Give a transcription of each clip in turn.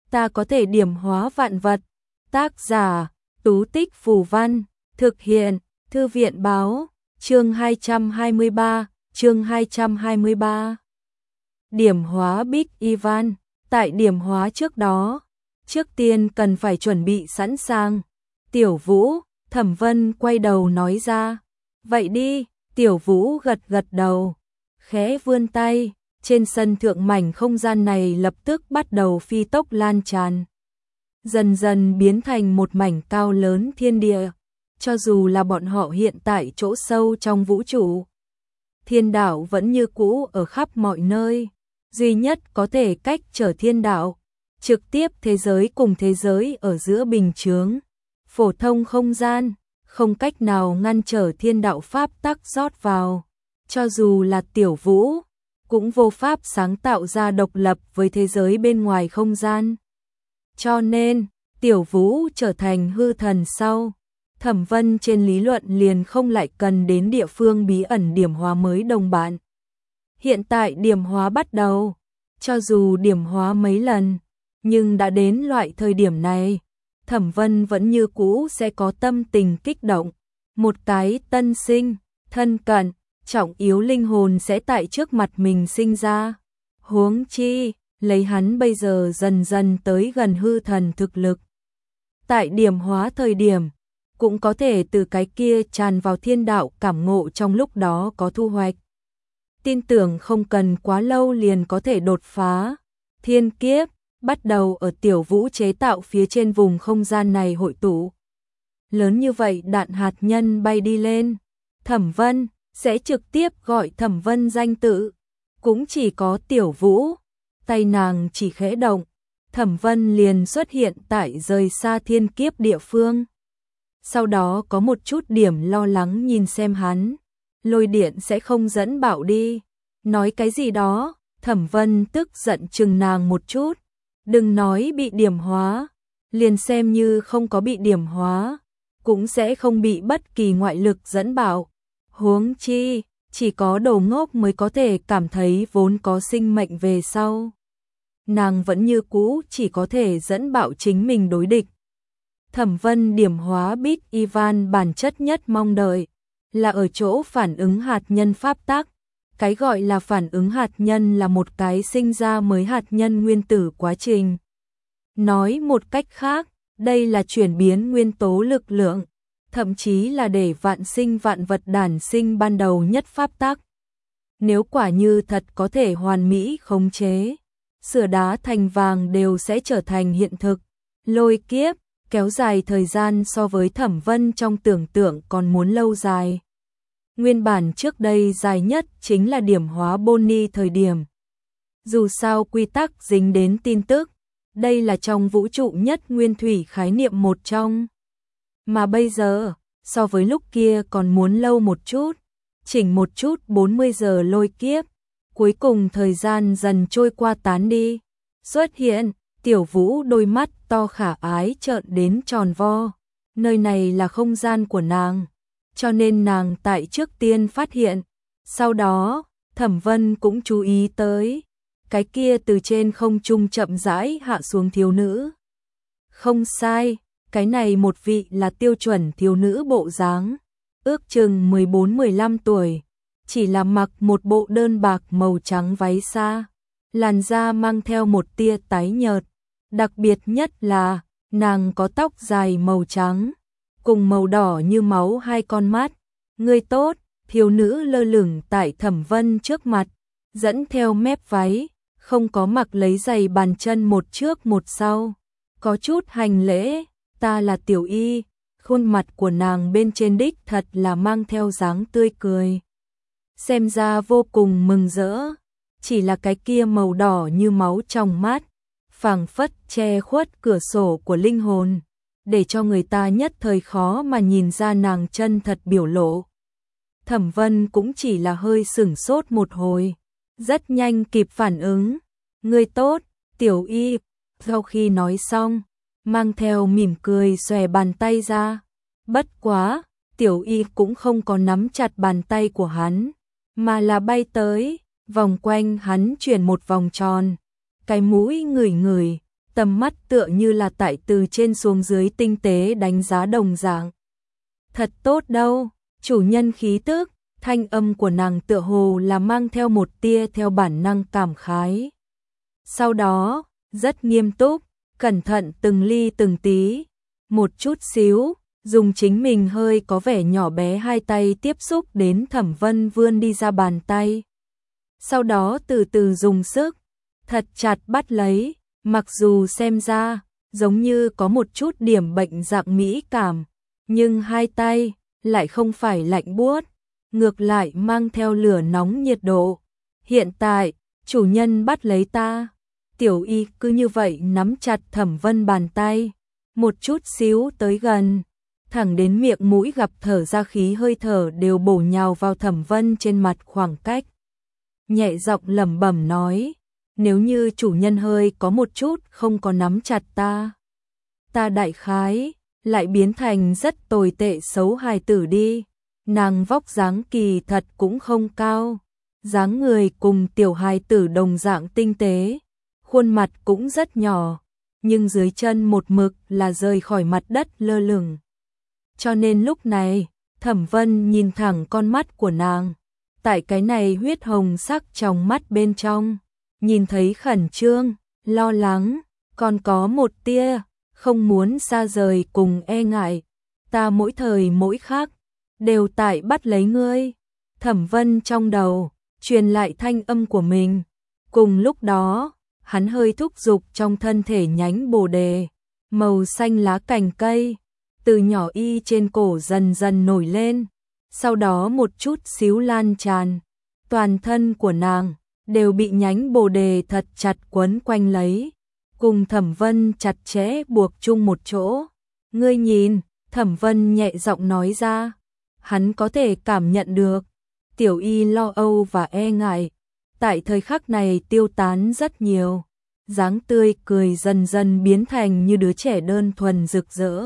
ta có thể điểm hóa vạn vật. Tác giả, Tú Tích Phù Văn, thực hiện, Thư viện Báo, chương 223. Điểm hóa Bích Ivan, tại điểm hóa trước đó, trước tiên cần phải chuẩn bị sẵn sàng. Tiểu Vũ, Thẩm Vân quay đầu nói ra. Vậy đi, Tiểu Vũ gật gật đầu, khẽ vươn tay, trên sân thượng mảnh không gian này lập tức bắt đầu phi tốc lan tràn. Dần dần biến thành một mảnh cao lớn thiên địa, cho dù là bọn họ hiện tại chỗ sâu trong vũ trụ. Thiên đạo vẫn như cũ ở khắp mọi nơi, duy nhất có thể cách trở thiên đạo, trực tiếp thế giới cùng thế giới ở giữa bình chướng. Phổ thông không gian, không cách nào ngăn trở thiên đạo pháp tắc rót vào, cho dù là Tiểu Vũ, cũng vô pháp sáng tạo ra độc lập với thế giới bên ngoài không gian. Cho nên, Tiểu Vũ trở thành hư thần sau, Thẩm Vân trên lý luận liền không lại cần đến địa phương bí ẩn điểm hóa mới đồng bạn. Hiện tại điểm hóa bắt đầu, cho dù điểm hóa mấy lần, nhưng đã đến loại thời điểm này, Thẩm Vân vẫn như cũ sẽ có tâm tình kích động. Một cái tân sinh, thân cận, trọng yếu linh hồn sẽ tại trước mặt mình sinh ra. Huống chi, lấy hắn bây giờ dần dần tới gần hư thần thực lực. Tại điểm hóa thời điểm, cũng có thể từ cái kia tràn vào thiên đạo cảm ngộ trong lúc đó có thu hoạch. Tin tưởng không cần quá lâu liền có thể đột phá. Thiên kiếp bắt đầu ở Tiểu Vũ chế tạo phía trên vùng không gian này hội tụ. Lớn như vậy đạn hạt nhân bay đi lên, Thẩm Vân sẽ trực tiếp gọi Thẩm Vân danh tự, cũng chỉ có Tiểu Vũ. Tay nàng chỉ khẽ động, Thẩm Vân liền xuất hiện tại rời xa thiên kiếp địa phương. Sau đó có một chút điểm lo lắng nhìn xem hắn, lôi điện sẽ không dẫn bạo đi. Nói cái gì đó, Thẩm Vân tức giận chừng nàng một chút. Đừng nói bị điểm hóa, liền xem như không có bị điểm hóa, cũng sẽ không bị bất kỳ ngoại lực dẫn bạo. Huống chi, chỉ có đồ ngốc mới có thể cảm thấy vốn có sinh mệnh về sau. Nàng vẫn như cũ chỉ có thể dẫn bạo chính mình đối địch. Thẩm Vân điểm hóa Bích Ivan bản chất nhất mong đợi, là ở chỗ phản ứng hạt nhân pháp tắc. Cái gọi là phản ứng hạt nhân là một cái sinh ra mới hạt nhân nguyên tử quá trình. Nói một cách khác, đây là chuyển biến nguyên tố lực lượng, thậm chí là để vạn sinh vạn vật đản sinh ban đầu nhất pháp tắc. Nếu quả như thật có thể hoàn mỹ khống chế, sửa đá thành vàng đều sẽ trở thành hiện thực. Lôi kiếp, kéo dài thời gian so với Thẩm Vân trong tưởng tượng còn muốn lâu dài. Nguyên bản trước đây dài nhất chính là điểm hóa Bonnie thời điểm. Dù sao quy tắc dính đến tin tức, đây là trong vũ trụ nhất nguyên thủy khái niệm một trong. Mà bây giờ, so với lúc kia còn muốn lâu một chút, chỉnh một chút 40 giờ lôi kiếp, cuối cùng thời gian dần trôi qua tán đi. Xuất hiện, Tiểu Vũ đôi mắt to khả ái trợn đến tròn vo, nơi này là không gian của nàng. Cho nên nàng tại trước tiên phát hiện, sau đó, Thẩm Vân cũng chú ý tới, cái kia từ trên không trung chậm rãi hạ xuống thiếu nữ. Không sai, cái này một vị là tiêu chuẩn thiếu nữ bộ dáng, ước chừng 14-15 tuổi, chỉ là mặc một bộ đơn bạc màu trắng váy xa, làn da mang theo một tia tái nhợt, đặc biệt nhất là nàng có tóc dài màu trắng, cùng màu đỏ như máu hai con mắt. Người tốt, thiếu nữ lơ lửng tại Thẩm Vân trước mặt, dẫn theo mép váy, không có mặc lấy giày bàn chân một trước một sau, có chút hành lễ. Ta là Tiểu Y. Khuôn mặt của nàng bên trên đích thật là mang theo dáng tươi cười, xem ra vô cùng mừng rỡ. Chỉ là cái kia màu đỏ như máu trong mắt, phảng phất che khuất cửa sổ của linh hồn, để cho người ta nhất thời khó mà nhìn ra nàng chân thật biểu lộ. Thẩm Vân cũng chỉ là hơi sửng sốt một hồi, rất nhanh kịp phản ứng. Người tốt, Tiểu Y. Sau khi nói xong, mang theo mỉm cười xòe bàn tay ra. Bất quá, Tiểu Y cũng không có nắm chặt bàn tay của hắn, mà là bay tới, vòng quanh hắn chuyển một vòng tròn, cái mũi ngửi ngửi, tầm mắt tựa như là tại từ trên xuống dưới tinh tế đánh giá đồng dạng. Thật tốt đâu, chủ nhân khí tức, thanh âm của nàng tựa hồ là mang theo một tia theo bản năng cảm khái. Sau đó, rất nghiêm túc, cẩn thận từng ly từng tí, một chút xíu, dùng chính mình hơi có vẻ nhỏ bé hai tay tiếp xúc đến Thẩm Vân vươn đi ra bàn tay. Sau đó từ từ dùng sức, thật chặt bắt lấy, mặc dù xem ra, giống như có một chút điểm bệnh dạng mỹ cảm, nhưng hai tay lại không phải lạnh buốt, ngược lại mang theo lửa nóng nhiệt độ. Hiện tại, chủ nhân bắt lấy ta. Tiểu Y cứ như vậy nắm chặt Thẩm Vân bàn tay, một chút xíu tới gần, thẳng đến miệng mũi gặp thở ra khí hơi thở đều bổ nhào vào Thẩm Vân trên mặt khoảng cách. Nhẹ giọng lẩm bẩm nói, nếu như chủ nhân hơi có một chút không có nắm chặt ta đại khái lại biến thành rất tồi tệ xấu hài tử đi. Nàng vóc dáng kỳ thật cũng không cao, dáng người cùng tiểu hài tử đồng dạng tinh tế, khuôn mặt cũng rất nhỏ, nhưng dưới chân một mực là rời khỏi mặt đất lơ lửng. Cho nên lúc này, Thẩm Vân nhìn thẳng con mắt của nàng, tại cái này huyết hồng sắc trong mắt bên trong, nhìn thấy khẩn trương, lo lắng, còn có một tia không muốn xa rời cùng e ngại. Ta mỗi thời mỗi khắc đều tại bắt lấy ngươi. Thẩm Vân trong đầu truyền lại thanh âm của mình. Cùng lúc đó, hắn hơi thúc giục trong thân thể nhánh bồ đề, màu xanh lá cành cây, từ nhỏ y trên cổ dần dần nổi lên, sau đó một chút xíu lan tràn. Toàn thân của nàng đều bị nhánh bồ đề thật chặt quấn quanh lấy, cùng Thẩm Vân chặt chẽ buộc chung một chỗ. Ngươi nhìn, Thẩm Vân nhẹ giọng nói ra, hắn có thể cảm nhận được. Tiểu Y lo âu và e ngại, tại thời khắc này tiêu tán rất nhiều, dáng tươi cười dần dần biến thành như đứa trẻ đơn thuần rực rỡ.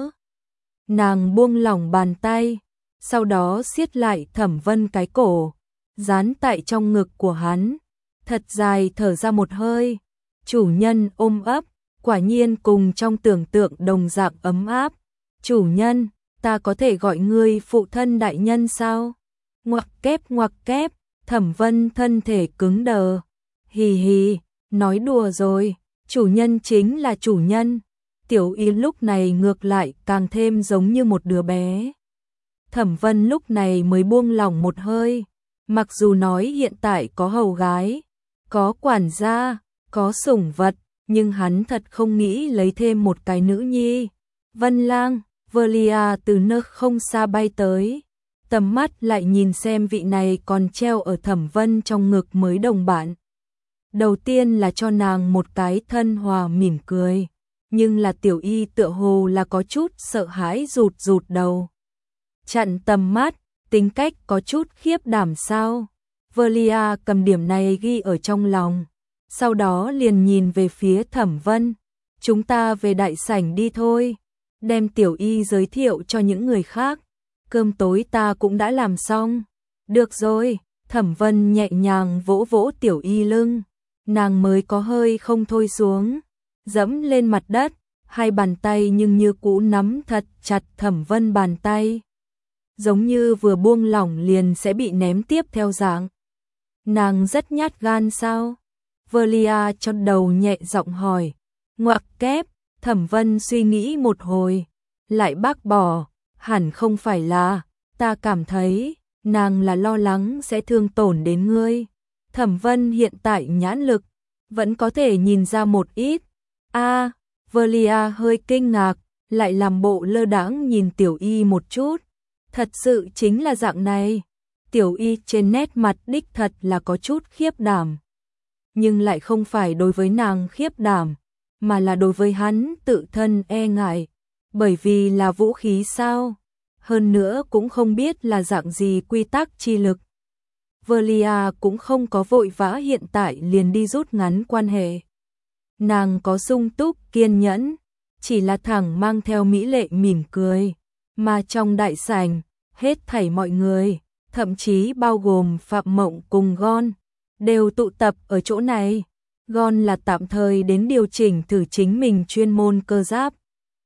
Nàng buông lỏng bàn tay, sau đó siết lại Thẩm Vân cái cổ, dán tại trong ngực của hắn, thật dài thở ra một hơi. Chủ nhân ôm ấp, quả nhiên cùng trong tưởng tượng đồng dạng ấm áp. Chủ nhân, ta có thể gọi ngươi phụ thân đại nhân sao? Ngoặc kép, Thẩm Vân thân thể cứng đờ. Hì hì, nói đùa rồi, chủ nhân chính là chủ nhân. Tiểu Y lúc này ngược lại càng thêm giống như một đứa bé. Thẩm Vân lúc này mới buông lỏng một hơi, mặc dù nói hiện tại có hầu gái, có quản gia, có sủng vật, nhưng hắn thật không nghĩ lấy thêm một cái nữ nhi. Vân Lang, Velia từ nơi không xa bay tới, tầm mắt lại nhìn xem vị này còn treo ở Thẩm Vân trong ngực mới đồng bạn. Đầu tiên là cho nàng một cái thân hòa mỉm cười, nhưng là Tiểu Y tựa hồ là có chút sợ hãi rụt đầu. Chặn tầm mắt, tính cách có chút khiếp đảm sao? Velia cầm điểm này ghi ở trong lòng, sau đó liền nhìn về phía Thẩm Vân. Chúng ta về đại sảnh đi thôi, đem Tiểu Y giới thiệu cho những người khác. Cơm tối ta cũng đã làm xong. Được rồi, Thẩm Vân nhẹ nhàng vỗ vỗ Tiểu Y lưng, nàng mới có hơi không thôi xuống, dẫm lên mặt đất, hai bàn tay nhưng như cũ nắm thật chặt Thẩm Vân bàn tay, giống như vừa buông lỏng liền sẽ bị ném tiếp theo dạng. Nàng rất nhát gan sao? Velia cho đầu nhẹ giọng hỏi. Ngoặc kép, Thẩm Vân suy nghĩ một hồi, lại bác bỏ, hẳn không phải là, ta cảm thấy, nàng là lo lắng sẽ thương tổn đến ngươi. Thẩm Vân hiện tại nhãn lực, vẫn có thể nhìn ra một ít. Velia hơi kinh ngạc, lại làm bộ lơ đãng nhìn Tiểu Y một chút. Thật sự chính là dạng này. Tiểu Y trên nét mặt đích thật là có chút khiếp đảm, nhưng lại không phải đối với nàng khiếp đảm, mà là đối với hắn tự thân e ngại, bởi vì là vũ khí sao? Hơn nữa cũng không biết là dạng gì quy tắc chi lực. Velia cũng không có vội vã hiện tại liền đi rút ngắn quan hệ. Nàng có sung túc kiên nhẫn, chỉ là thẳng mang theo mỹ lệ mỉm cười, mà trong đại sảnh, hết thảy mọi người, thậm chí bao gồm Phạm Mộng cùng Gon, đều tụ tập ở chỗ này. Gon là tạm thời đến điều chỉnh thử chính mình chuyên môn cơ giáp.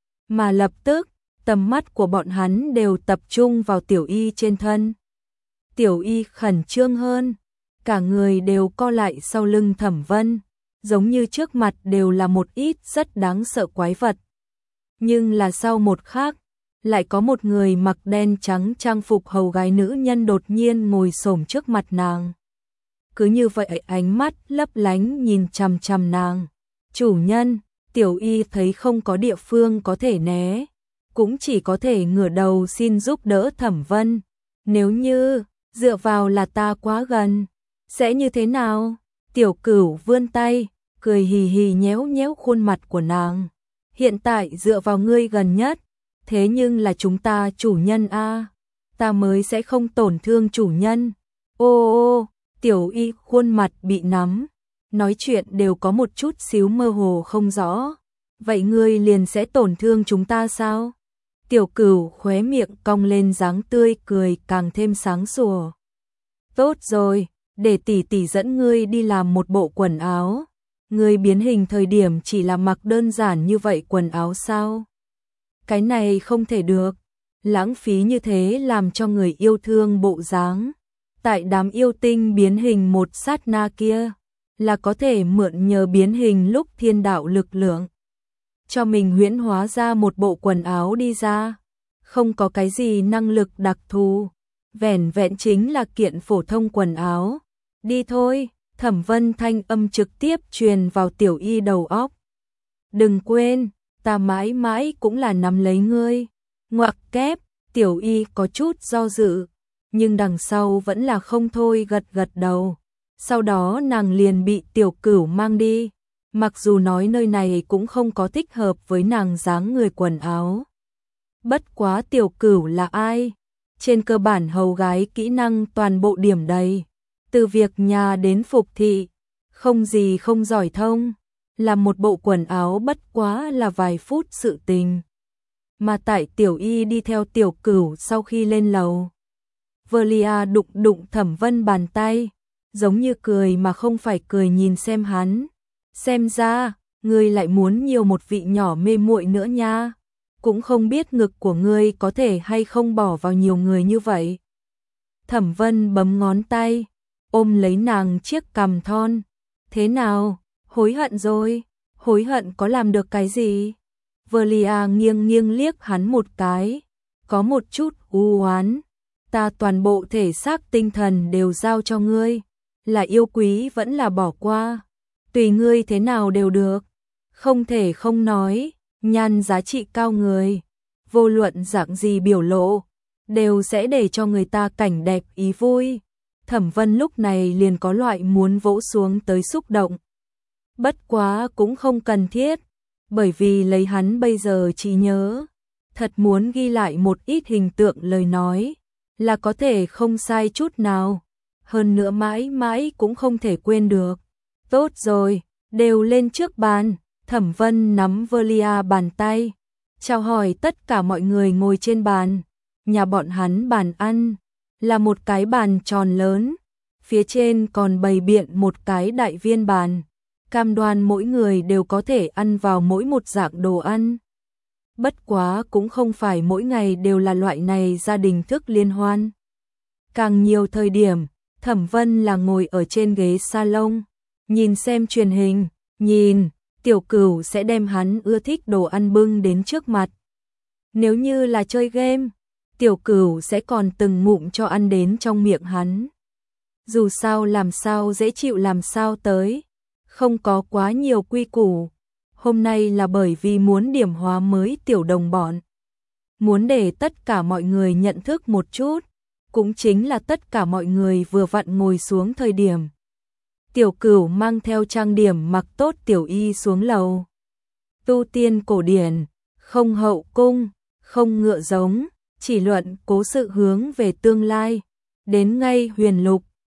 Mà lập tức, tầm mắt của bọn hắn đều tập trung vào Tiểu Y trên thân. Tiểu Y khẩn trương hơn, cả người đều co lại sau lưng Thẩm Vân, giống như trước mặt đều là một ít rất đáng sợ quái vật. Nhưng là sau một khắc, lại có một người mặc đen trắng trang phục hầu gái nữ nhân đột nhiên ngồi xổm trước mặt nàng. Cứ như vậy ánh mắt lấp lánh nhìn chằm chằm nàng. Chủ nhân, Tiểu Y thấy không có địa phương có thể né, cũng chỉ có thể ngửa đầu xin giúp đỡ Thẩm Vân. Nếu như, dựa vào là ta quá gần, sẽ như thế nào? Tiểu Cửu vươn tay, cười hì hì nhéo nhéo khuôn mặt của nàng. Hiện tại dựa vào ngươi gần nhất, thế nhưng là chúng ta chủ nhân a, ta mới sẽ không tổn thương chủ nhân. Ô ô, Tiểu Y khuôn mặt bị nắm, nói chuyện đều có một chút xíu mơ hồ không rõ. Vậy ngươi liền sẽ tổn thương chúng ta sao? Tiểu Cửu khóe miệng cong lên dáng tươi cười càng thêm sáng sủa. Tốt rồi, để tỷ tỷ dẫn ngươi đi làm một bộ quần áo. Ngươi biến hình thời điểm chỉ là mặc đơn giản như vậy quần áo sao? Cái này không thể được, lãng phí như thế làm cho người yêu thương bộ dáng. Tại đám yêu tinh biến hình một sát na kia, là có thể mượn nhờ biến hình lúc thiên đạo lực lượng, cho mình huyễn hóa ra một bộ quần áo đi ra. Không có cái gì năng lực đặc thù, vẻn vẹn chính là kiện phổ thông quần áo. Đi thôi, Thẩm Vân thanh âm trực tiếp truyền vào Tiểu Y đầu óc. Đừng quên, ta mãi mãi cũng là nắm lấy ngươi. Ngoặc kép, Tiểu Y có chút do dự, nhưng đằng sau vẫn là không thôi gật gật đầu. Sau đó nàng liền bị Tiểu Cửu mang đi, mặc dù nói nơi này cũng không có thích hợp với nàng dáng người quần áo. Bất quá Tiểu Cửu là ai? Trên cơ bản hầu gái kỹ năng toàn bộ điểm đầy, từ việc nhà đến phục thị, không gì không giỏi thông, là một bộ quần áo bất quá là vài phút sự tình. Mà tại Tiểu Y đi theo Tiểu Cửu sau khi lên lầu, Velia đụng đụng Thẩm Vân bàn tay, giống như cười mà không phải cười nhìn xem hắn. Xem ra, ngươi lại muốn nhiều một vị nhỏ mê muội nữa nha. Cũng không biết ngực của ngươi có thể hay không bỏ vào nhiều người như vậy. Thẩm Vân bấm ngón tay, ôm lấy nàng chiếc cằm thon. Thế nào, hối hận rồi? Hối hận có làm được cái gì? Velia nghiêng nghiêng liếc hắn một cái, có một chút u oán. Ta toàn bộ thể xác tinh thần đều giao cho ngươi, là yêu quý vẫn là bỏ qua, tùy ngươi thế nào đều được. Không thể không nói, nhan giá trị cao người, vô luận dạng gì biểu lộ, đều sẽ để cho người ta cảnh đẹp ý vui. Thẩm Vân lúc này liền có loại muốn vỗ xuống tới xúc động. Bất quá cũng không cần thiết, bởi vì lấy hắn bây giờ trí nhớ, thật muốn ghi lại một ít hình tượng lời nói, là có thể không sai chút nào. Hơn nữa mãi mãi cũng không thể quên được. Tốt rồi, đều lên trước bàn. Thẩm Vân nắm Velia bàn tay, chào hỏi tất cả mọi người ngồi trên bàn. Nhà bọn hắn bàn ăn là một cái bàn tròn lớn, phía trên còn bày biện một cái đại viên bàn, cam đoan mỗi người đều có thể ăn vào mỗi một dạng đồ ăn. Bất quá cũng không phải mỗi ngày đều là loại này gia đình thức liên hoan. Càng nhiều thời điểm, Thẩm Vân là ngồi ở trên ghế salon, nhìn xem truyền hình, nhìn, Tiểu Cửu sẽ đem hắn ưa thích đồ ăn bưng đến trước mặt. Nếu như là chơi game, Tiểu Cửu sẽ còn từng ngụm cho ăn đến trong miệng hắn. Dù sao làm sao dễ chịu làm sao tới, không có quá nhiều quy củ. Hôm nay là bởi vì muốn điểm hóa mới tiểu đồng bọn, muốn để tất cả mọi người nhận thức một chút, cũng chính là tất cả mọi người vừa vặn ngồi xuống thời điểm. Tiểu Cửu mang theo trang điểm mặc tốt Tiểu Y xuống lầu. Tu tiên cổ điển, không hậu cung, không ngựa giống, chỉ luận cố sự hướng về tương lai, đến ngay huyền lục,